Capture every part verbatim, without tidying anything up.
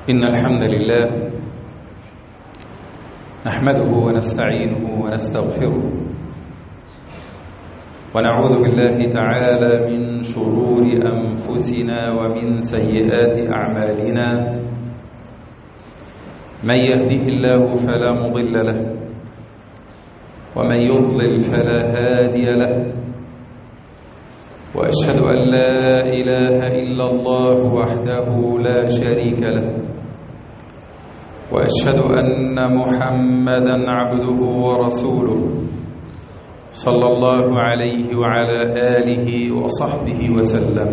إن الحمد لله نحمده ونستعينه ونستغفره ونعوذ بالله تعالى من شرور أنفسنا ومن سيئات أعمالنا. من يهده الله فلا مضل له ومن يضلل فلا هادي له، وأشهد أن لا إله إلا الله وحده لا شريك له، وأشهد أن محمدًا عبده ورسوله صلى الله عليه وعلى آله وصحبه وسلم.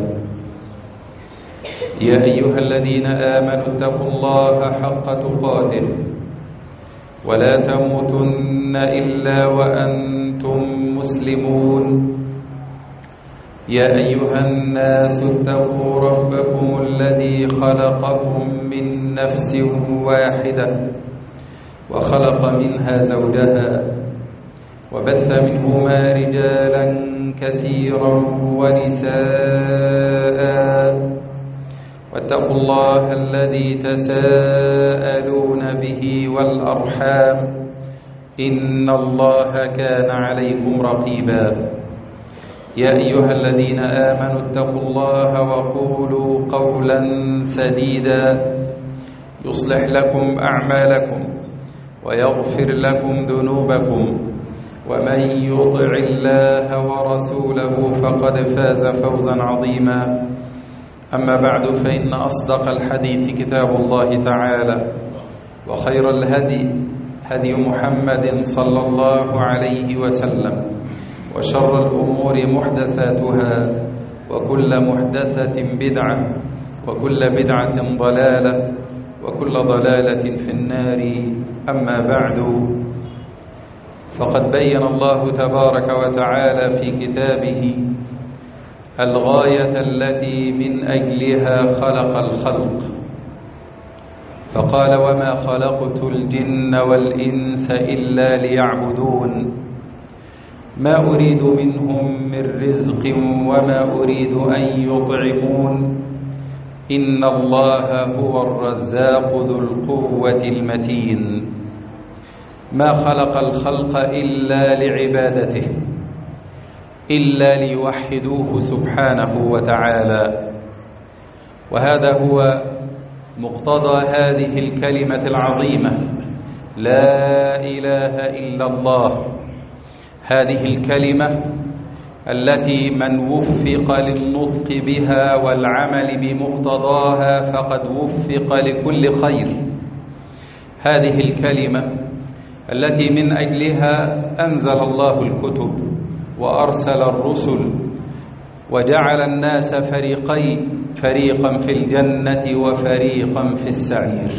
يا أيها الذين آمنوا اتقوا الله حق تقاته ولا تموتن إلا وأنتم مسلمون. يا أيها الناس اتقوا ربكم الذي خلقكم من نفس واحدة وخلق منها زوجها وبث منهما رجالا كثيرا ونساء، واتقوا الله الذي تساءلون به والأرحام إن الله كان عليكم رقيبا. يا أيها الذين آمنوا اتقوا الله وقولوا قولا سديدا يصلح لكم أعمالكم ويغفر لكم ذنوبكم، ومن يطع الله ورسوله فقد فاز فوزا عظيما. أما بعد، فإن أصدق الحديث كتاب الله تعالى، وخير الهدي هدي محمد صلى الله عليه وسلم، وشر الأمور محدثاتها، وكل محدثة بدعة، وكل بدعة ضلالة، وكل ضلالة في النار. أما بعد، فقد بين الله تبارك وتعالى في كتابه الغاية التي من أجلها خلق الخلق، فقال: وما خلقت الجن والإنس إلا ليعبدون ما أريد منهم من رزق وما أريد أن يطعمون إن الله هو الرزاق ذو القوة المتين. ما خلق الخلق إلا لعبادته، إلا ليوحدوه سبحانه وتعالى. وهذا هو مقتضى هذه الكلمة العظيمة: لا إله إلا الله. هذه الكلمة التي من وفق للنطق بها والعمل بمقتضاها فقد وفق لكل خير. هذه الكلمة التي من أجلها أنزل الله الكتب وأرسل الرسل وجعل الناس فريقين، فريقا في الجنة وفريقا في السعير.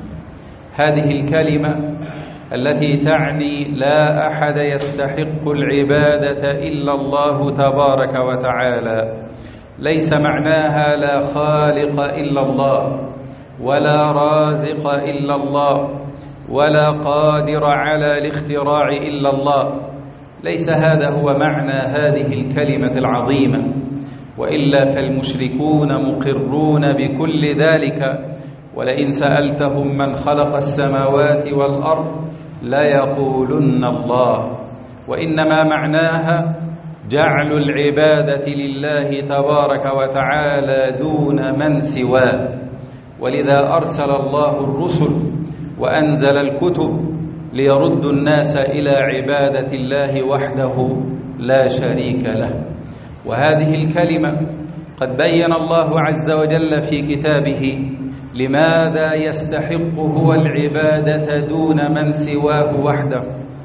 هذه الكلمة التي تعني لا أحد يستحق العبادة إلا الله تبارك وتعالى. ليس معناها لا خالق إلا الله، ولا رازق إلا الله، ولا قادر على الاختراع إلا الله. ليس هذا هو معنى هذه الكلمة العظيمة، وإلا فالمشركون مقرون بكل ذلك. ولئن سألتهم من خلق السماوات والأرض ليقولن الله. وإنما معناها جعل العبادة لله تبارك وتعالى دون من سواه. ولذا أرسل الله الرسل وأنزل الكتب ليردوا الناس إلى عبادة الله وحده لا شريك له. وهذه الكلمة قد بين الله عز وجل في كتابه لماذا يستحق هو العبادة دون من سواه وحده: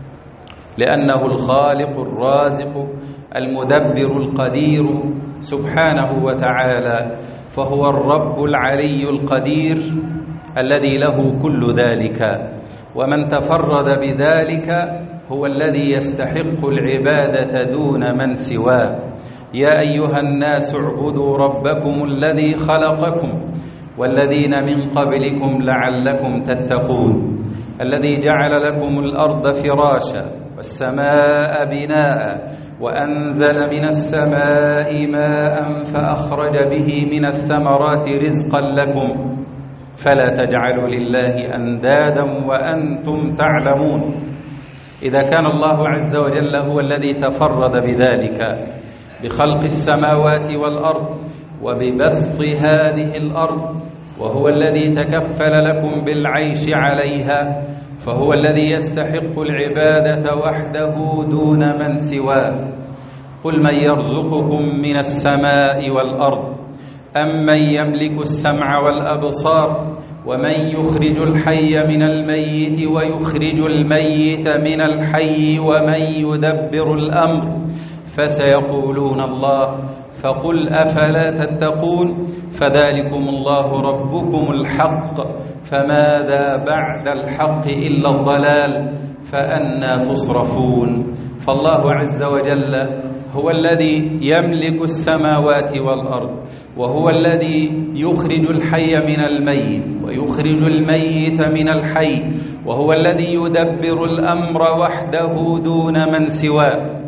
لأنه الخالق الرازق المدبر القدير سبحانه وتعالى، فهو الرب العلي القدير الذي له كل ذلك. ومن تفرد بذلك هو الذي يستحق العبادة دون من سواه. يا أيها الناس اعبدوا ربكم الذي خلقكم والذين من قبلكم لعلكم تتقون، الذي جعل لكم الأرض فراشا والسماء بناء وأنزل من السماء ماء فأخرج به من الثمرات رزقا لكم فلا تجعلوا لله أندادا وأنتم تعلمون. إذا كان الله عز وجل هو الذي تفرد بذلك، بخلق السماوات والأرض وببسط هذه الأرض، وهو الذي تكفل لكم بالعيش عليها، فهو الذي يستحق العبادة وحده دون من سواه. قل من يرزقكم من السماء والأرض أم من يملك السمع والأبصار ومن يخرج الحي من الميت ويخرج الميت من الحي ومن يدبر الأمر، فسيقولون الله، فقل أفلا تتقون، فذلكم الله ربكم الحق، فماذا بعد الحق إلا الضلال، فأنى تصرفون. فالله عز وجل هو الذي يملك السماوات والأرض، وهو الذي يخرج الحي من الميت ويخرج الميت من الحي، وهو الذي يدبر الأمر وحده دون من سواه.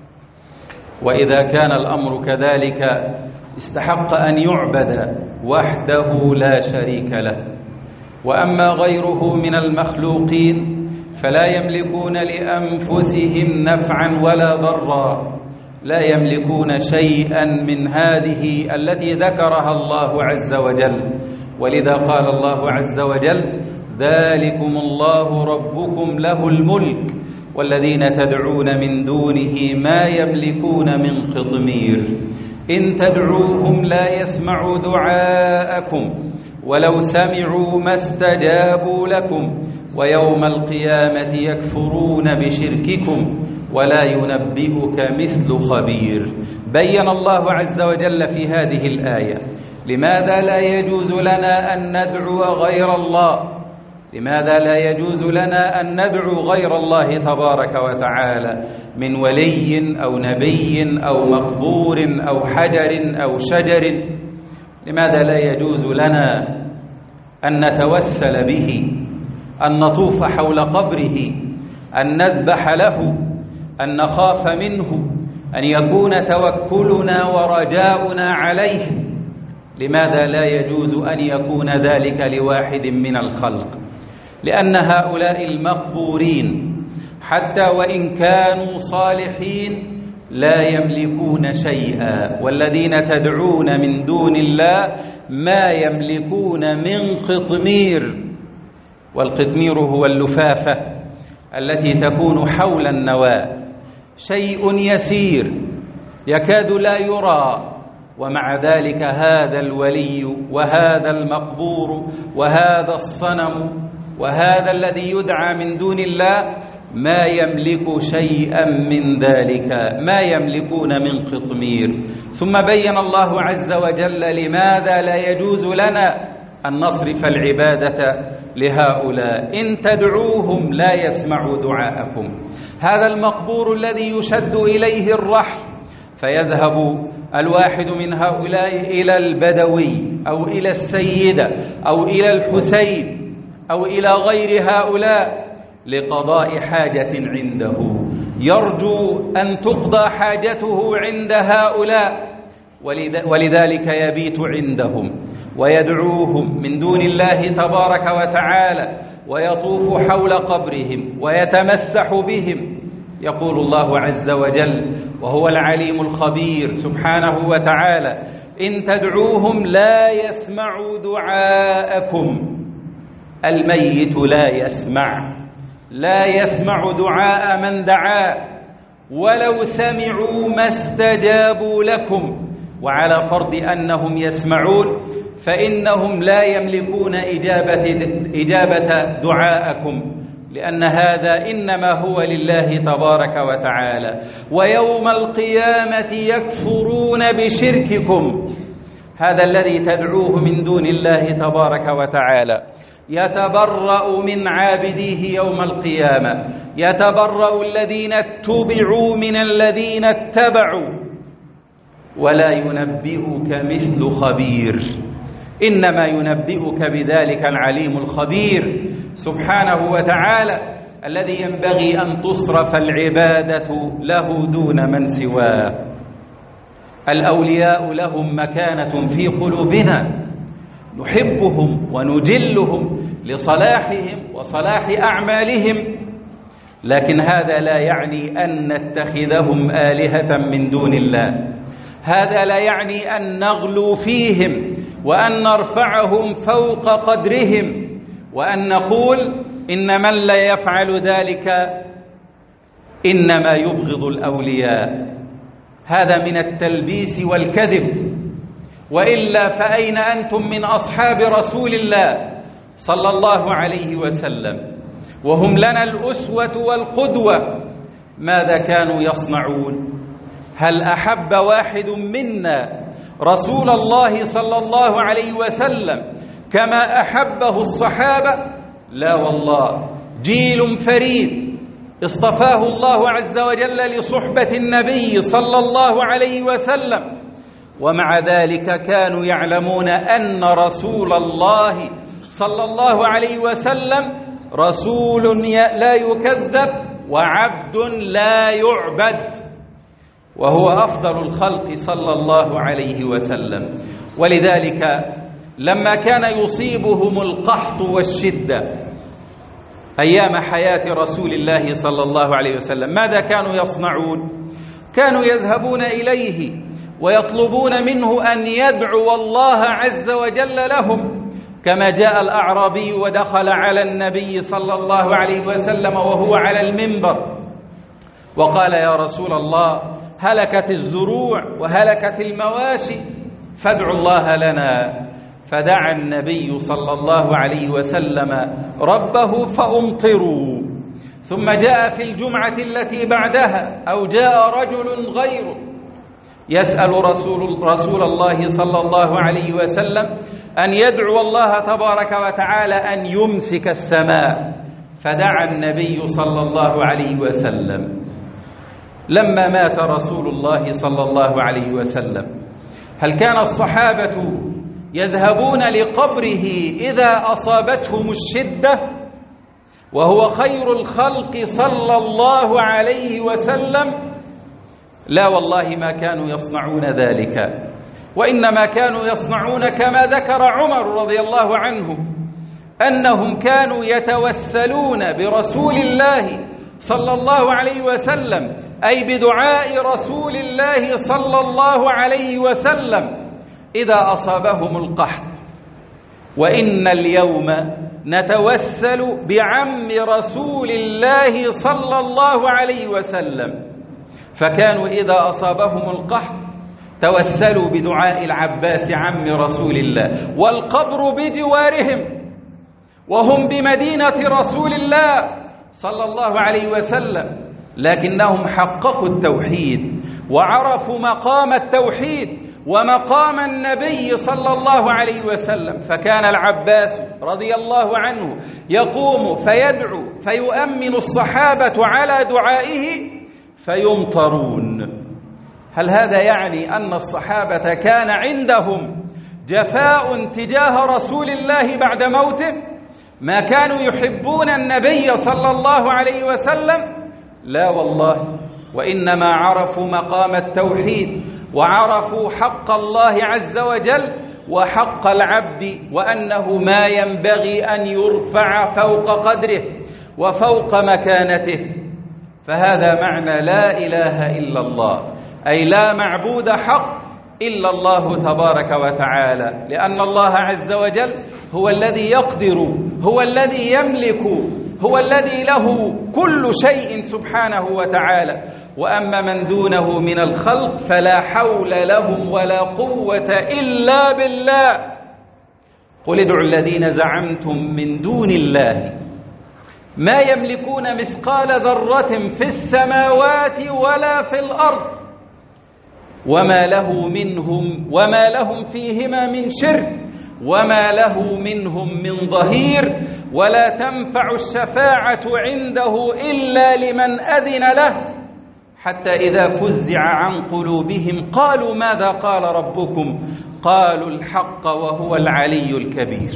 وإذا كان الأمر كذلك استحق أن يعبد وحده لا شريك له. وأما غيره من المخلوقين فلا يملكون لأنفسهم نفعا ولا ضرا، لا يملكون شيئا من هذه التي ذكرها الله عز وجل. ولذا قال الله عز وجل: ذلكم الله ربكم له الملك والذين تدعون من دونه ما يملكون من قطمير إن تدعوهم لا يسمعوا دعاءكم ولو سمعوا ما استجابوا لكم ويوم القيامة يكفرون بشرككم ولا ينبئك مثل خبير. بين الله عز وجل في هذه الآية لماذا لا يجوز لنا أن ندعو غير الله، لماذا لا يجوز لنا أن ندعو غير الله تبارك وتعالى من ولي أو نبي أو مقبور أو حجر أو شجر. لماذا لا يجوز لنا أن نتوسل به، أن نطوف حول قبره، أن نذبح له، أن نخاف منه، أن يكون توكلنا ورجاؤنا عليه؟ لماذا لا يجوز أن يكون ذلك لواحد من الخلق؟ لأن هؤلاء المقبورين حتى وإن كانوا صالحين لا يملكون شيئا، والذين تدعون من دون الله ما يملكون من قطمير. والقطمير هو اللفافة التي تكون حول النواة، شيء يسير يكاد لا يرى، ومع ذلك هذا الولي وهذا المقبور وهذا الصنم وهذا الذي يدعى من دون الله ما يملك شيئا من ذلك، ما يملكون من قطمير. ثم بين الله عز وجل لماذا لا يجوز لنا أن نصرف العبادة لهؤلاء. إن تدعوهم لا يسمعوا دعاءكم. هذا المقبور الذي يشد إليه الرحل فيذهب الواحد من هؤلاء إلى البدوي أو إلى السيدة أو إلى الحسين أو إلى غير هؤلاء لقضاء حاجة عنده، يرجو أن تقضى حاجته عند هؤلاء، ولذلك يبيت عندهم ويدعوهم من دون الله تبارك وتعالى ويطوف حول قبرهم ويتمسح بهم. يقول الله عز وجل وهو العليم الخبير سبحانه وتعالى: إن تدعوهم لا يسمعوا دعاءكم. الميت لا يسمع، لا يسمع دعاء من دعاه، ولو سمعوا ما استجابوا لكم. وعلى فرض أنهم يسمعون فإنهم لا يملكون إجابة, إجابة دعاءكم، لأن هذا إنما هو لله تبارك وتعالى. ويوم القيامة يكفرون بشرككم. هذا الذي تدعوه من دون الله تبارك وتعالى يتبرأ من عابديه يوم القيامة، يتبرأ الذين اتبعوا من الذين اتبعوا، ولا ينبئك مثل خبير. إنما ينبئك بذلك العليم الخبير سبحانه وتعالى الذي ينبغي أن تصرف العبادة له دون من سواه. الأولياء لهم مكانة في قلوبنا، نحبهم ونجلهم لصلاحهم وصلاح أعمالهم، لكن هذا لا يعني أن نتخذهم آلهة من دون الله، هذا لا يعني أن نغلو فيهم وأن نرفعهم فوق قدرهم وأن نقول إن من لا يفعل ذلك إنما يبغض الأولياء. هذا من التلبيس والكذب. وإلا فأين أنتم من أصحاب رسول الله صلى الله عليه وسلم وهم لنا الأسوة والقدوة؟ ماذا كانوا يصنعون؟ هل أحب واحد منا رسول الله صلى الله عليه وسلم كما أحبه الصحابة؟ لا والله. جيل فريد اصطفاه الله عز وجل لصحبة النبي صلى الله عليه وسلم، ومع ذلك كانوا يعلمون أن رسول الله صلى الله عليه وسلم رسول لا يكذب وعبد لا يعبد، وهو أفضل الخلق صلى الله عليه وسلم. ولذلك لما كان يصيبهم القحط والشدة أيام حياة رسول الله صلى الله عليه وسلم ماذا كانوا يصنعون؟ كانوا يذهبون إليه ويطلبون منه أن يدعو الله عز وجل لهم، كما جاء الأعرابي ودخل على النبي صلى الله عليه وسلم وهو على المنبر وقال: يا رسول الله، هلكت الزروع وهلكت المواشي فادعوا الله لنا. فدعا النبي صلى الله عليه وسلم ربه فأمطروا. ثم جاء في الجمعة التي بعدها أو جاء رجل غيره يسأل رسول, رسول الله صلى الله عليه وسلم أن يدعو الله تبارك وتعالى أن يمسك السماء، فدعا النبي صلى الله عليه وسلم. لما مات رسول الله صلى الله عليه وسلم هل كان الصحابة يذهبون لقبره إذا أصابتهم الشدة وهو خير الخلق صلى الله عليه وسلم؟ لا والله، ما كانوا يصنعون ذلك، وإنما كانوا يصنعون كما ذكر عمر رضي الله عنه أنهم كانوا يتوسلون برسول الله صلى الله عليه وسلم، أي بدعاء رسول الله صلى الله عليه وسلم إذا أصابهم القحط. وإن اليوم نتوسل بعم رسول الله صلى الله عليه وسلم، فكانوا إذا أصابهم القحط توسلوا بدعاء العباس عم رسول الله، والقبر بجوارهم وهم بمدينة رسول الله صلى الله عليه وسلم، لكنهم حققوا التوحيد وعرفوا مقام التوحيد ومقام النبي صلى الله عليه وسلم. فكان العباس رضي الله عنه يقوم فيدعو فيؤمن الصحابة على دعائه فيمطرون. هل هذا يعني أن الصحابة كان عندهم جفاء تجاه رسول الله بعد موته؟ ما كانوا يحبون النبي صلى الله عليه وسلم؟ لا والله، وإنما عرفوا مقام التوحيد وعرفوا حق الله عز وجل وحق العبد، وأنه ما ينبغي أن يرفع فوق قدره وفوق مكانته. فهذا معنى لا إله إلا الله، أي لا معبود حق إلا الله تبارك وتعالى، لأن الله عز وجل هو الذي يقدر، هو الذي يملك، هو الذي له كل شيء سبحانه وتعالى. وأما من دونه من الخلق فلا حول لهم ولا قوة إلا بالله. قل ادعوا الذين زعمتم من دون الله ما يملكون مثقال ذرة في السماوات ولا في الأرض وما له منهم وما لهم فيهما من شرك وما له منهم من ظهير ولا تنفع الشفاعة عنده إلا لمن أذن له حتى إذا فزع عن قلوبهم قالوا ماذا قال ربكم قالوا الحق وهو العلي الكبير.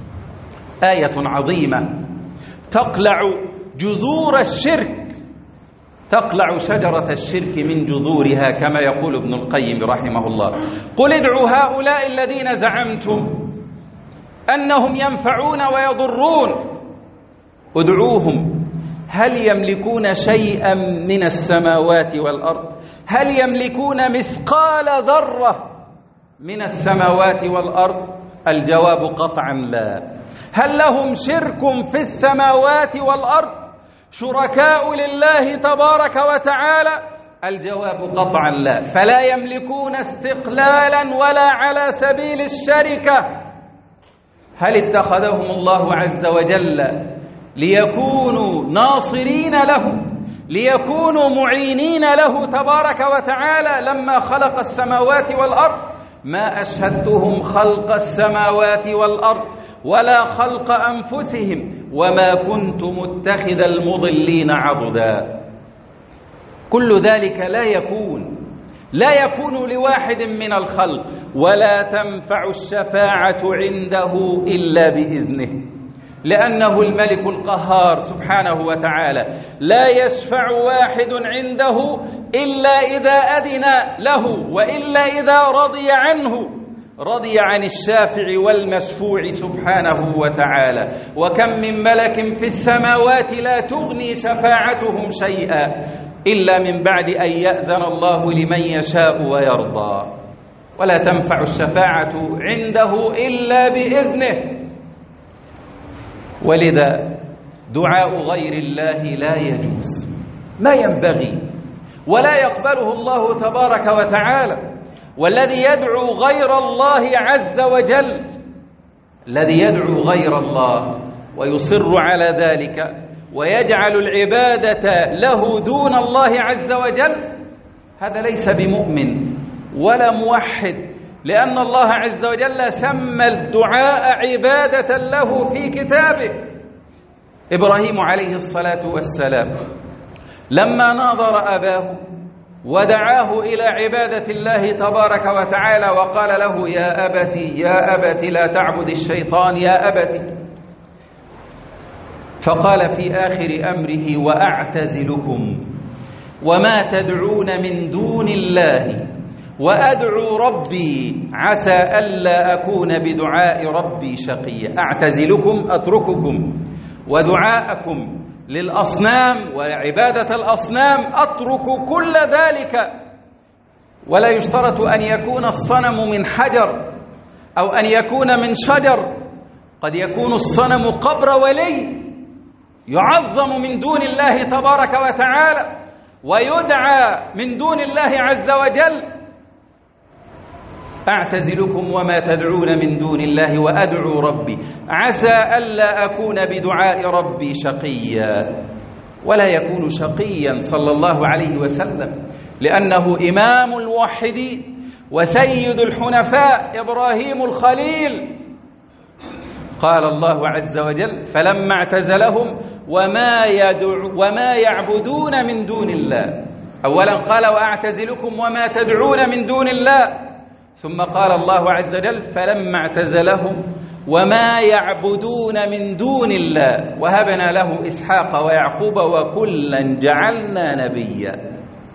آية عظيمة تقلع جذور الشرك، تقلع شجرة الشرك من جذورها كما يقول ابن القيم رحمه الله. قل ادعوا هؤلاء الذين زعمتم أنهم ينفعون ويضرون، ادعوهم. هل يملكون شيئا من السماوات والأرض؟ هل يملكون مثقال ذرة من السماوات والأرض؟ الجواب قطعا لا. هل لهم شرك في السماوات والأرض؟ شركاء لله تبارك وتعالى؟ الجواب قطعا لا. فلا يملكون استقلالا ولا على سبيل الشركة. هل اتخذهم الله عز وجل ليكونوا ناصرين له، ليكونوا معينين له تبارك وتعالى لما خلق السماوات والأرض؟ ما أشهدتهم خلق السماوات والأرض ولا خلق أنفسهم وما كنت متخذ المضلين عضدا. كل ذلك لا يكون لا يكون لواحد من الخلق، ولا تنفع الشفاعة عنده إلا بإذنه، لأنه الملك القهار سبحانه وتعالى. لا يشفع واحد عنده إلا إذا أذن له، وإلا إذا رضي عنه. رضي عن الشافع والمشفوع سبحانه وتعالى. وكم من ملك في السماوات لا تغني شفاعتهم شيئا إلا من بعد أن يأذن الله لمن يشاء ويرضى. ولا تنفع الشفاعة عنده إلا بإذنه. ولذا دعاء غير الله لا يجوز، ما ينبغي ولا يقبله الله تبارك وتعالى. والذي يدعو غير الله عز وجل، الذي يدعو غير الله ويصر على ذلك ويجعل العبادة له دون الله عز وجل، هذا ليس بمؤمن ولا موحد، لأن الله عز وجل سمى الدعاء عبادة له في كتابه. إبراهيم عليه الصلاة والسلام لما ناظر أباه ودعاه إلى عبادة الله تبارك وتعالى وقال له: يا أبتي يا أبت لا تعبد الشيطان يا أبتي، فقال في آخر أمره: وأعتزلكم وما تدعون من دون الله وأدعو ربي عسى ألا أكون بدعاء ربي شقيا. أعتزلكم، أترككم، ودعاءكم للأصنام وعبادة الأصنام أترك كل ذلك. ولا يشترط أن يكون الصنم من حجر أو أن يكون من شجر، قد يكون الصنم قبر ولي يعظم من دون الله تبارك وتعالى ويدعى من دون الله عز وجل. أعتزلكم وما تدعون من دون الله وأدعو ربي عسى ألا أكون بدعاء ربي شقيا. ولا يكون شقيا صلى الله عليه وسلم، لأنه إمام الموحدين وسيد الحنفاء إبراهيم الخليل. قال الله عز وجل: فلما اعتزلهم وما, يدعو وما يعبدون من دون الله. أولا قال: وأعتزلكم وما تدعون من دون الله، ثم قال الله عز وجل: فلما اعتزلهم وما يعبدون من دون الله وهبنا له إسحاق ويعقوب وكلا جعلنا نبيا.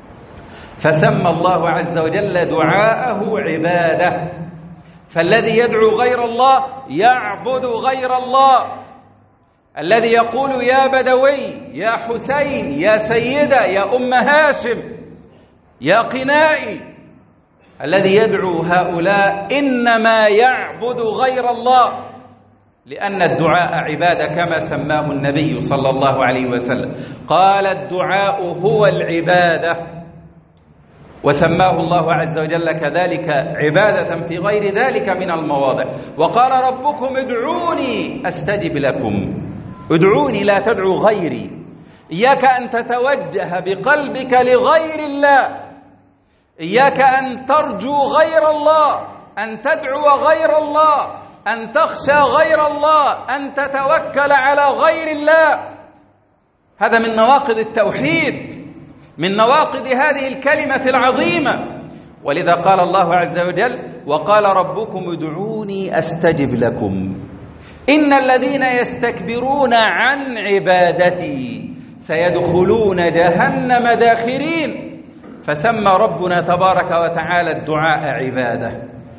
فسمى الله عز وجل دعاءه عبادة. فالذي يدعو غير الله يعبد غير الله. الذي يقول: يا بدوي يا حسين يا سيدة يا أم هاشم يا قنائي، الذي يدعو هؤلاء إنما يعبد غير الله، لأن الدعاء عبادة كما سماه النبي صلى الله عليه وسلم. قال: الدعاء هو العبادة، وسماه الله عز وجل كذلك عبادة في غير ذلك من المواضع. وقال: ربكم ادعوني أستجب لكم. ادعوني، لا تدعو غيري. إياك أن تتوجه بقلبك لغير الله، إياك أن ترجو غير الله، أن تدعو غير الله، أن تخشى غير الله، أن تتوكل على غير الله. هذا من نواقض التوحيد، من نواقض هذه الكلمة العظيمة. ولذا قال الله عز وجل: وقال ربكم ادعوني أستجب لكم إن الذين يستكبرون عن عبادتي سيدخلون جهنم داخرين. فسمى ربنا تبارك وتعالى الدعاء عبادة.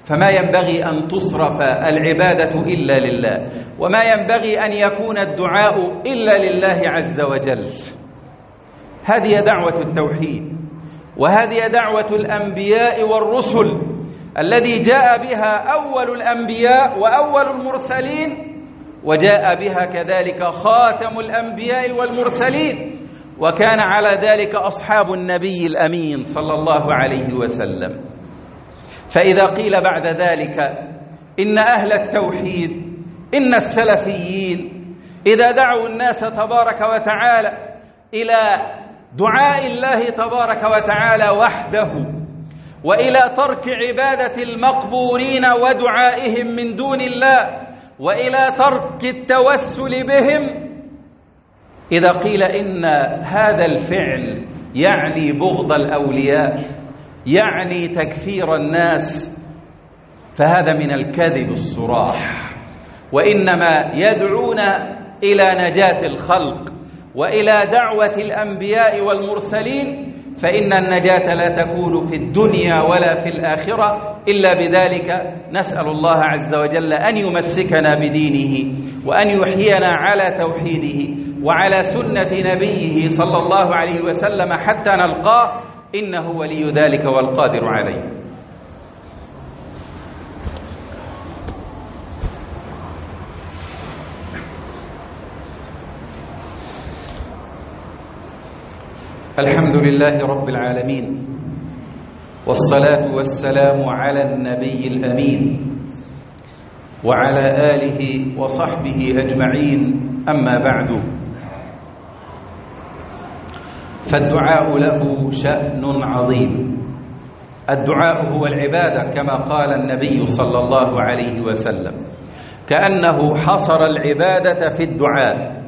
فما ينبغي أن تصرف العبادة إلا لله، وما ينبغي أن يكون الدعاء إلا لله عز وجل. هذه دعوة التوحيد، وهذه دعوة الأنبياء والرسل الذي جاء بها أول الأنبياء وأول المرسلين، وجاء بها كذلك خاتم الأنبياء والمرسلين، وكان على ذلك أصحاب النبي الأمين صلى الله عليه وسلم. فإذا قيل بعد ذلك إن أهل التوحيد، إن السلفيين إذا دعوا الناس تبارك وتعالى إلى دعاء الله تبارك وتعالى وحده، وإلى ترك عبادة المقبورين ودعائهم من دون الله، وإلى ترك التوسل بهم، إذا قيل إن هذا الفعل يعني بغض الأولياء، يعني تكفير الناس، فهذا من الكذب الصراح. وإنما يدعون إلى نجاة الخلق وإلى دعوة الأنبياء والمرسلين، فإن النجاة لا تكون في الدنيا ولا في الآخرة إلا بذلك. نسأل الله عز وجل أن يمسكنا بدينه، وأن يحيينا على توحيده وعلى سنة نبيه صلى الله عليه وسلم حتى نلقاه، إنه ولي ذلك والقادر عليه. الحمد لله رب العالمين، والصلاة والسلام على النبي الأمين وعلى آله وصحبه أجمعين، أما بعد، فالدعاء له شأن عظيم. الدعاء هو العبادة كما قال النبي صلى الله عليه وسلم، كأنه حصر العبادة في الدعاء،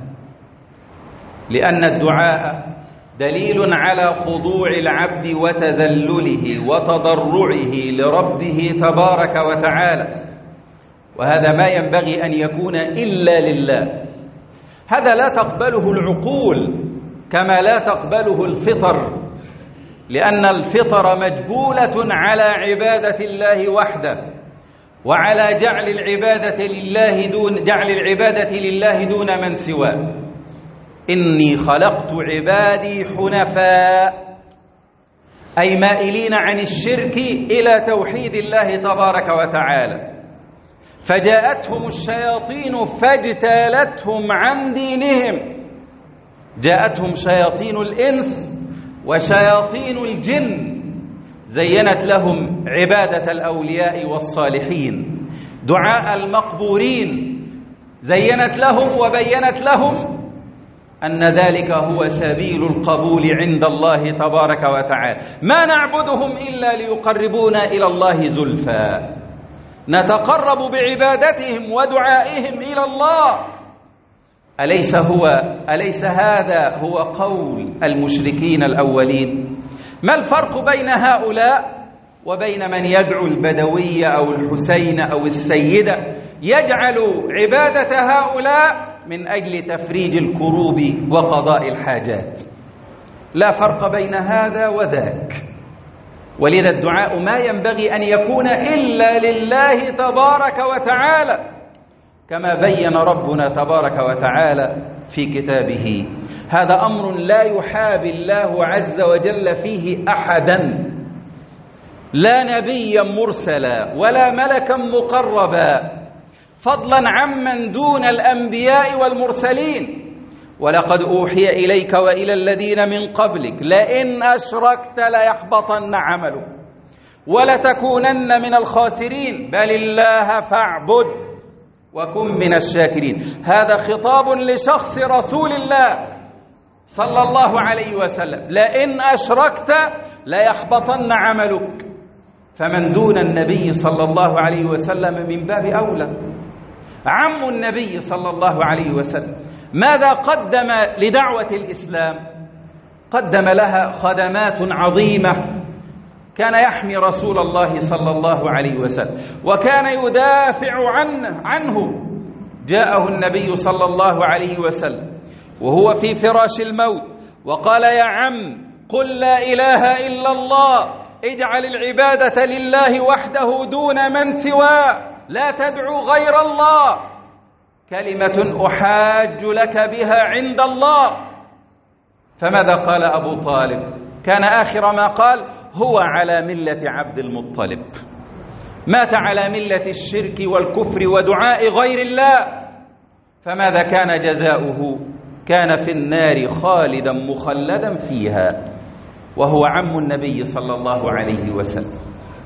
لأن الدعاء دليل على خضوع العبد وتذلله وتضرعه لربه تبارك وتعالى، وهذا ما ينبغي أن يكون إلا لله. هذا لا تقبله العقول كما لا تقبله الفطر، لأن الفطر مجبولة على عبادة الله وحده، وعلى جعل العبادة لله دون جعل العبادة لله دون من سواه. إني خلقت عبادي حنفاء، أي مائلين عن الشرك إلى توحيد الله تبارك وتعالى. فجاءتهم الشياطين فاجتالتهم عن دينهم، جاءتهم شياطين الإنس وشياطين الجن، زينت لهم عبادة الأولياء والصالحين، دعاء المقبورين، زينت لهم وبينت لهم أن ذلك هو سبيل القبول عند الله تبارك وتعالى. ما نعبدهم إلا ليقربونا إلى الله زلفى، نتقرب بعبادتهم ودعائهم إلى الله. أليس هو أليس هذا هو قول المشركين الأولين؟ ما الفرق بين هؤلاء وبين من يدعو البدوية أو الحسين أو السيدة، يجعل عبادة هؤلاء من أجل تفريج الكروب وقضاء الحاجات؟ لا فرق بين هذا وذاك. ولذا الدعاء ما ينبغي أن يكون إلا لله تبارك وتعالى، كما بين ربنا تبارك وتعالى في كتابه. هذا أمر لا يحابي الله عز وجل فيه أحدا، لا نبيا مرسلا ولا ملكا مقربا، فضلا عمن دون الأنبياء والمرسلين. ولقد أوحي إليك وإلى الذين من قبلك لئن أشركت ليحبطن عملك ولتكونن من الخاسرين بل الله فاعبد وكن من الشاكرين. هذا خطاب لشخص رسول الله صلى الله عليه وسلم، لئن أشركت ليحبطن عملك. فمن دون النبي صلى الله عليه وسلم من باب أولى. عم النبي صلى الله عليه وسلم ماذا قدم لدعوة الإسلام؟ قدم لها خدمات عظيمة، كان يحمي رسول الله صلى الله عليه وسلم وكان يدافع عنه, عنه. جاءه النبي صلى الله عليه وسلم وهو في فراش الموت وقال: يا عم قل لا إله إلا الله اجعل العبادة لله وحده دون من سواه، لا تدعو غير الله، كلمة أحاج لك بها عند الله. فماذا قال أبو طالب؟ كان آخر ما قال: هو على ملة عبد المطلب، مات على ملة الشرك والكفر ودعاء غير الله. فماذا كان جزاؤه؟ كان في النار خالدا مخلدا فيها، وهو عم النبي صلى الله عليه وسلم.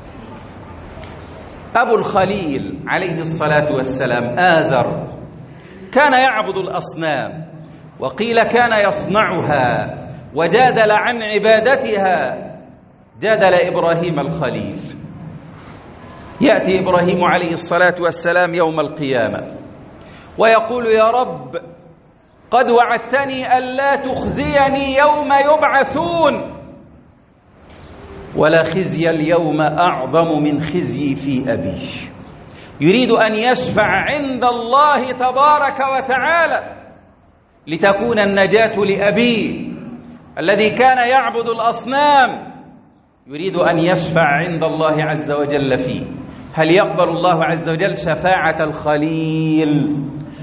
أبو الخليل عليه الصلاة والسلام آزر كان يعبد الأصنام، وقيل كان يصنعها وجادل عن عبادتها، جادل إبراهيم الخليل. يأتي إبراهيم عليه الصلاة والسلام يوم القيامة ويقول: يا رب، قد وعدتني ألا تخزيني يوم يبعثون، ولا خزي اليوم أعظم من خزي في أبي. يريد أن يشفع عند الله تبارك وتعالى لتكون النجاة لأبيه الذي كان يعبد الأصنام، يريد أن يشفع عند الله عز وجل فيه. هل يقبل الله عز وجل شفاعة الخليل؟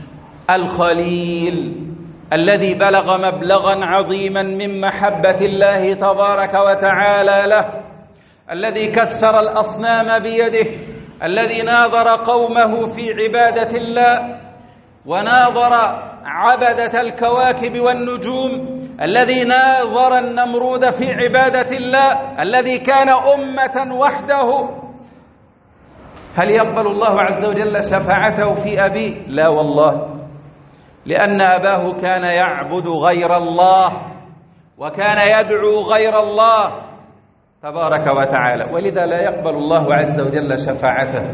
الخليل الذي بلغ مبلغا عظيما من محبة الله تبارك وتعالى له، الذي كسر الأصنام بيده، الذي ناظر قومه في عبادة الله وناظر عبدة الكواكب والنجوم، الذي ناظر النمرود في عبادة الله، الذي كان أمة وحده. هل يقبل الله عز وجل شفاعته في أبيه؟ لا والله، لأن أباه كان يعبد غير الله وكان يدعو غير الله تبارك وتعالى، ولذا لا يقبل الله عز وجل شفاعته،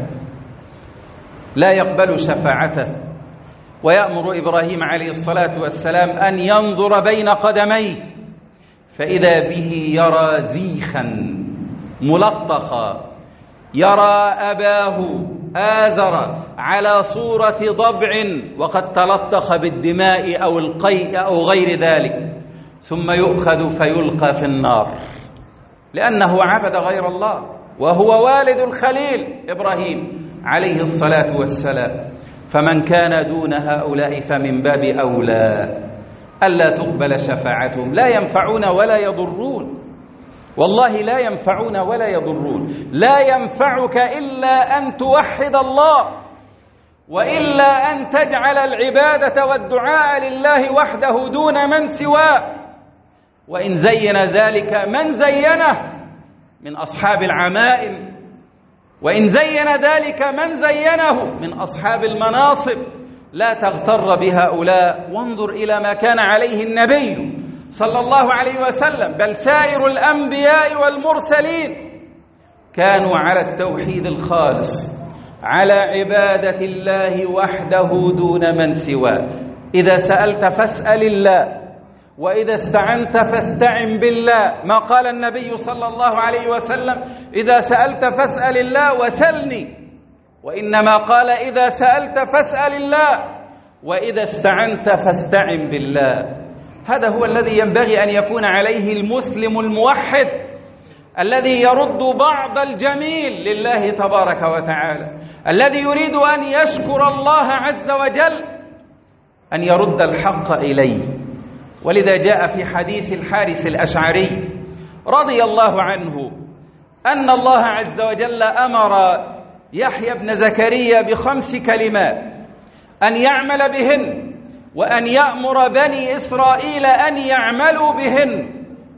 لا يقبل شفاعته. ويأمر إبراهيم عليه الصلاة والسلام أن ينظر بين قدميه، فإذا به يرى زيخا ملطخا، يرى أباه آزر على صورة ضبع وقد تلطخ بالدماء أو القيء أو غير ذلك، ثم يؤخذ فيلقى في النار لأنه عبد غير الله، وهو والد الخليل إبراهيم عليه الصلاة والسلام. فمن كان دون هؤلاء فمن باب أولى ألا تقبل شفاعتهم. لا ينفعون ولا يضرون، والله لا ينفعون ولا يضرون. لا ينفعك إلا أن توحد الله، وإلا أن تجعل العبادة والدعاء لله وحده دون من سواه. وإن زين ذلك من زينه من أصحاب العمائم، وإن زين ذلك من زينه من أصحاب المناصب، لا تغتر بهؤلاء، وانظر إلى ما كان عليه النبي صلى الله عليه وسلم بل سائر الأنبياء والمرسلين، كانوا على التوحيد الخالص، على عبادة الله وحده دون من سواه. إذا سألت فاسأل الله، وإذا استعنت فاستعن بالله. ما قال النبي صلى الله عليه وسلم: إذا سألت فاسأل الله وسلني، وإنما قال: إذا سألت فاسأل الله، وإذا استعنت فاستعن بالله. هذا هو الذي ينبغي أن يكون عليه المسلم الموحد، الذي يرد بعض الجميل لله تبارك وتعالى، الذي يريد أن يشكر الله عز وجل، أن يرد الحق إليه. ولذا جاء في حديث الحارث الأشعري رضي الله عنه أن الله عز وجل أمر يحيى بن زكريا بخمس كلمات أن يعمل بهن، وأن يأمر بني إسرائيل أن يعملوا بهن.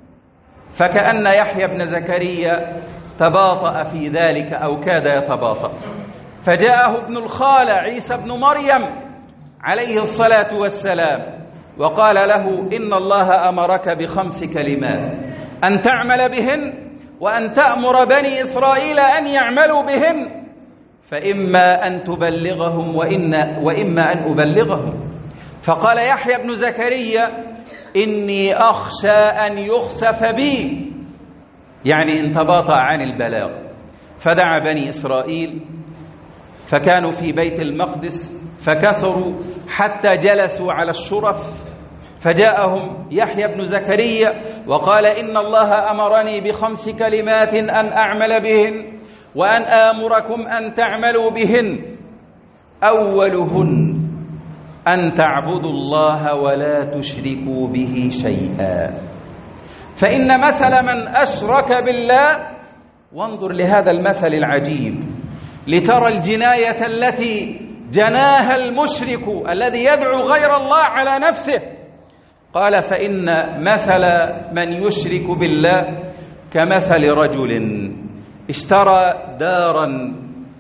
فكأن يحيى بن زكريا تباطأ في ذلك أو كاد يتباطأ، فجاءه ابن الخالة عيسى بن مريم عليه الصلاة والسلام وقال له: إن الله أمرك بخمس كلمات أن تعمل بهن، وأن تأمر بني إسرائيل أن يعملوا بهن، فإما أن تبلغهم وإن وإما أن أبلغهم. فقال يحيى بن زكريا: إني أخشى أن يخسف بي، يعني إن تباطأ عن البلاغ. فدعا بني إسرائيل فكانوا في بيت المقدس فكثروا حتى جلسوا على الشرف فجاءهم يحيى بن زكريا وقال إن الله أمرني بخمس كلمات أن أعمل بهن وأن آمركم أن تعملوا بهن، أولهن أن تعبدوا الله ولا تشركوا به شيئا، فإن مثل من أشرك بالله، وانظر لهذا المثل العجيب لترى الجناية التي جناها المشرك الذي يدعو غير الله على نفسه. قال فإن مثل من يشرك بالله كمثل رجل اشترى دارا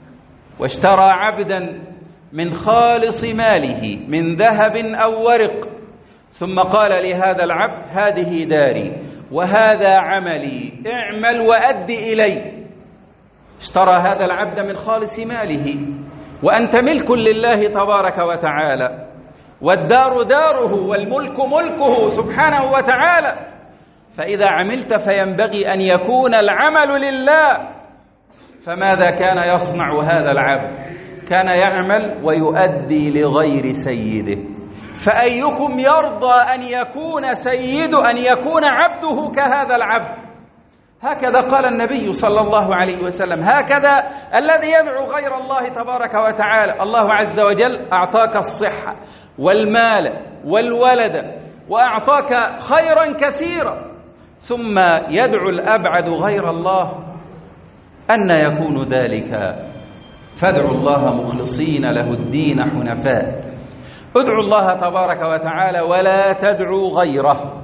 واشترى عبدا من خالص ماله من ذهب أو ورق، ثم قال لهذا العبد هذه داري وهذا عملي اعمل وأد إلي. اشترى هذا العبد من خالص ماله وأنت ملك لله تبارك وتعالى، والدار داره والملك ملكه سبحانه وتعالى، فإذا عملت فينبغي أن يكون العمل لله. فماذا كان يصنع هذا العبد؟ كان يعمل ويؤدي لغير سيده. فأيكم يرضى أن يكون سيد أن يكون عبده كهذا العبد؟ هكذا قال النبي صلى الله عليه وسلم، هكذا الذي يدعو غير الله تبارك وتعالى. الله عز وجل أعطاك الصحة والمال والولد وأعطاك خيرا كثيرا، ثم يدعو الأبعد غير الله، أن يكون ذلك؟ فادعوا الله مخلصين له الدين حنفاء. ادعوا الله تبارك وتعالى ولا تدعوا غيره.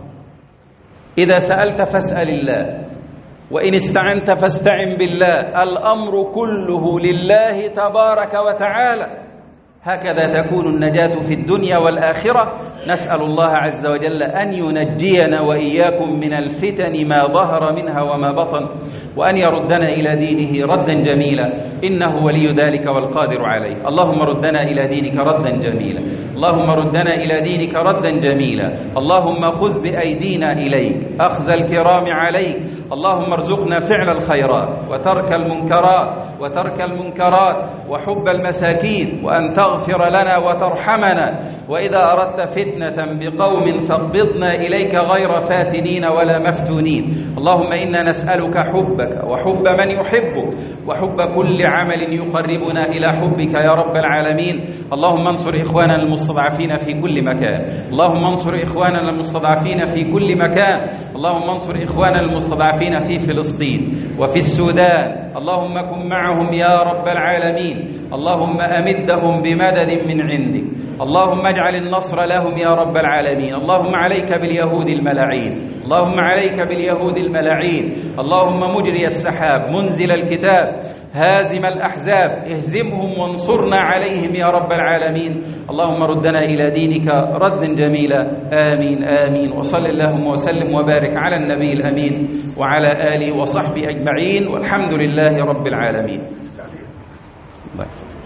إذا سألت فاسأل الله، وإن استعنت فاستعن بالله، الأمر كله لله تبارك وتعالى. هكذا تكون النجاة في الدنيا والآخرة. نسأل الله عز وجل أن ينجينا وإياكم من الفتن ما ظهر منها وما بطن، وأن يردنا إلى دينه ردا جميلا، إنه ولي ذلك والقادر عليه. اللهم ردنا إلى دينك ردا جميلا، اللهم ردنا إلى دينك ردا جميلا، اللهم خذ بأيدينا إليك أخذ الكرام عليك، اللهم ارزقنا فعل الخيرات وترك المنكرات وترك المنكرات وحب المساكين، وأن تغفر لنا وترحمنا، وإذا أردت فتنة بقوم فاقبضنا إليك غير فاتنين ولا مفتونين. اللهم إنا نسألك حبك وحب من يحبك وحب كل عمل يقربنا إلى حبك يا رب العالمين. اللهم انصر إخواننا المستضعفين في كل مكان، اللهم انصر إخواننا المستضعفين في كل مكان، اللهم انصر إخواننا المستضعفين في فلسطين وفي السودان، اللهم كن معهم يا رب العالمين، اللهم أمدهم بمدد من عندك، اللهم اجعل النصر لهم يا رب العالمين. اللهم عليك باليهود الملاعين، اللهم عليك باليهود الملاعين، اللهم مجري السحاب منزل الكتاب هازم الأحزاب اهزمهم وانصرنا عليهم يا رب العالمين. اللهم ردنا إلى دينك ردا جميلا. آمين آمين. وصل اللهم وسلم وبارك على النبي الأمين وعلى آله وصحبه أجمعين، والحمد لله رب العالمين. الله يحفظك.